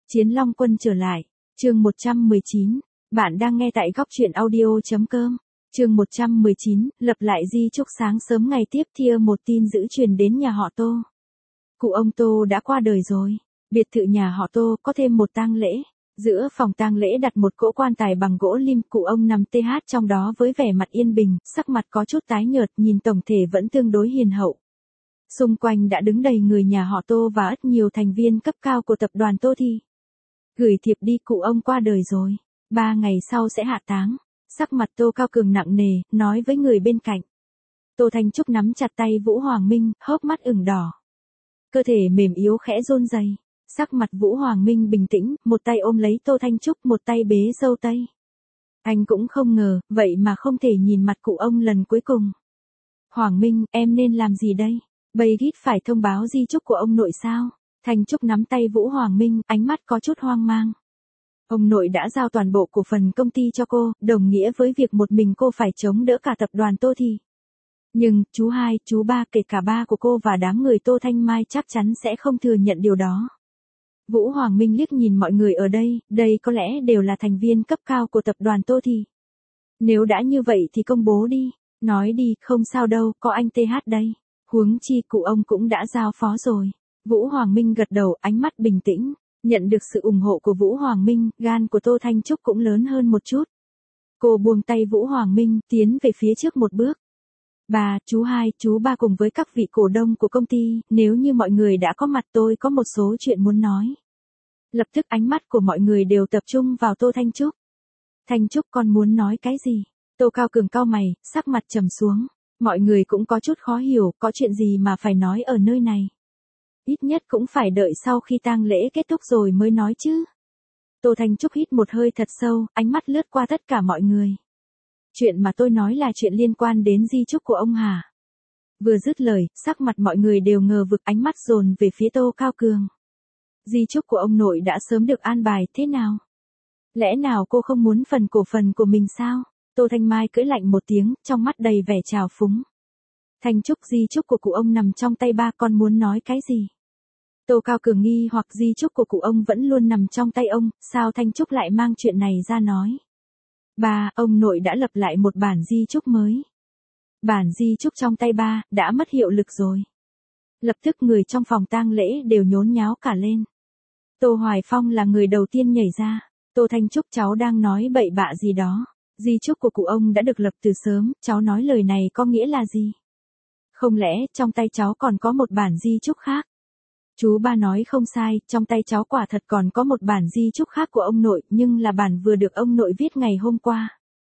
Chiến Long Quân trở lại, chương 119, bạn đang nghe tại góc truyện audio.com, chương 119, lập lại di chúc. Sáng sớm ngày tiếp theo một tin dữ truyền đến nhà họ Tô. Cụ ông Tô đã qua đời rồi, biệt thự nhà họ Tô có thêm một tang lễ. Giữa phòng tang lễ đặt một cỗ quan tài bằng gỗ lim, cụ ông nằm TH trong đó với vẻ mặt yên bình, sắc mặt có chút tái nhợt, nhìn tổng thể vẫn tương đối hiền hậu. Xung quanh đã đứng đầy người nhà họ Tô và rất nhiều thành viên cấp cao của tập đoàn Tô Thị. Gửi thiệp đi, cụ ông qua đời rồi, 3 ngày sau sẽ hạ táng. Sắc mặt Tô Cao Cường nặng nề, nói với người bên cạnh. Tô Thanh Trúc nắm chặt tay Vũ Hoàng Minh, hốc mắt ửng đỏ. Cơ thể mềm yếu khẽ run rẩy. Sắc mặt Vũ Hoàng Minh bình tĩnh, một tay ôm lấy Tô Thanh Trúc, một tay bế dâu tây. Anh cũng không ngờ, vậy mà không thể nhìn mặt cụ ông lần cuối cùng. Hoàng Minh, em nên làm gì đây? Bây gít phải thông báo di chúc của ông nội sao? Thanh Trúc nắm tay Vũ Hoàng Minh, ánh mắt có chút hoang mang. Ông nội đã giao toàn bộ cổ phần công ty cho cô, đồng nghĩa với việc một mình cô phải chống đỡ cả tập đoàn Tô Thị. Nhưng, chú hai, chú ba, kể cả ba của cô và đám người Tô Thanh Mai chắc chắn sẽ không thừa nhận điều đó. Vũ Hoàng Minh liếc nhìn mọi người ở đây có lẽ đều là thành viên cấp cao của tập đoàn Tô Thị. Nếu đã như vậy thì công bố đi, nói đi, không sao đâu, có anh TH đây. Huống chi cụ ông cũng đã giao phó rồi. Vũ Hoàng Minh gật đầu, ánh mắt bình tĩnh. Nhận được sự ủng hộ của Vũ Hoàng Minh, gan của Tô Thanh Trúc cũng lớn hơn một chút. Cô buông tay Vũ Hoàng Minh, tiến về phía trước một bước. Bà, chú hai, chú ba cùng với các vị cổ đông của công ty, nếu như mọi người đã có mặt, tôi có một số chuyện muốn nói. Lập tức ánh mắt của mọi người đều tập trung vào Tô Thanh Trúc. Thanh Trúc, con muốn nói cái gì? Tô Cao Cường cau mày, sắc mặt trầm xuống. Mọi người cũng có chút khó hiểu, có chuyện gì mà phải nói ở nơi này. Ít nhất cũng phải đợi sau khi tang lễ kết thúc rồi mới nói chứ. Tô Thanh Trúc hít một hơi thật sâu, ánh mắt lướt qua tất cả mọi người. Chuyện mà tôi nói là chuyện liên quan đến di chúc của ông hả? Vừa dứt lời, sắc mặt mọi người đều ngờ vực, ánh mắt dồn về phía Tô Cao Cường. Di chúc của ông nội đã sớm được an bài, thế nào? Lẽ nào cô không muốn phần cổ phần của mình sao? Tô Thanh Mai cưỡi lạnh một tiếng, trong mắt đầy vẻ trào phúng. Thanh Trúc, di chúc của cụ ông nằm trong tay ba, con muốn nói cái gì? Tô Cao Cường nghi hoặc, di chúc của cụ ông vẫn luôn nằm trong tay ông, sao Thanh Trúc lại mang chuyện này ra nói? Ba, ông nội đã lập lại một bản di chúc mới. Bản di chúc trong tay ba, đã mất hiệu lực rồi. Lập tức người trong phòng tang lễ đều nhốn nháo cả lên. Tô Hoài Phong là người đầu tiên nhảy ra. Tô Thanh Trúc, cháu đang nói bậy bạ gì đó. Di chúc của cụ ông đã được lập từ sớm, cháu nói lời này có nghĩa là gì? Không lẽ, trong tay cháu còn có một bản di chúc khác? Chú ba nói không sai, trong tay cháu quả thật còn có một bản di chúc khác của ông nội, nhưng là bản vừa được ông nội viết ngày hôm qua.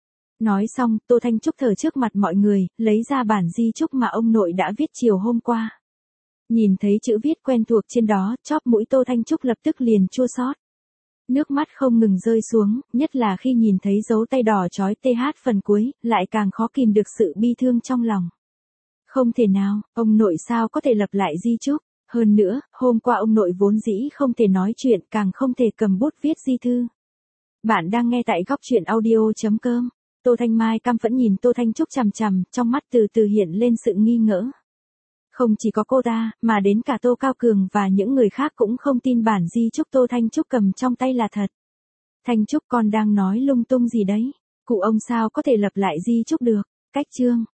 Nói xong, Tô Thanh Trúc thở trước mặt mọi người, lấy ra bản di chúc mà ông nội đã viết chiều hôm qua. Nhìn thấy chữ viết quen thuộc trên đó, chóp mũi Tô Thanh Trúc lập tức liền chua xót. Nước mắt không ngừng rơi xuống, nhất là khi nhìn thấy dấu tay đỏ chói TH phần cuối, lại càng khó kìm được sự bi thương trong lòng. Không thể nào, ông nội sao có thể lập lại di chúc? Hơn nữa, hôm qua ông nội vốn dĩ không thể nói chuyện, càng không thể cầm bút viết di thư. Bạn đang nghe tại góc truyện audio.com. Tô Thanh Mai căm phẫn nhìn Tô Thanh Trúc chằm chằm, trong mắt từ từ hiện lên sự nghi ngỡ. Không chỉ có cô ta, mà đến cả Tô Cao Cường và những người khác cũng không tin bản di chúc Tô Thanh Trúc cầm trong tay là thật. Thanh Trúc, con đang nói lung tung gì đấy? Cụ ông sao có thể lập lại di chúc được? Cách chương.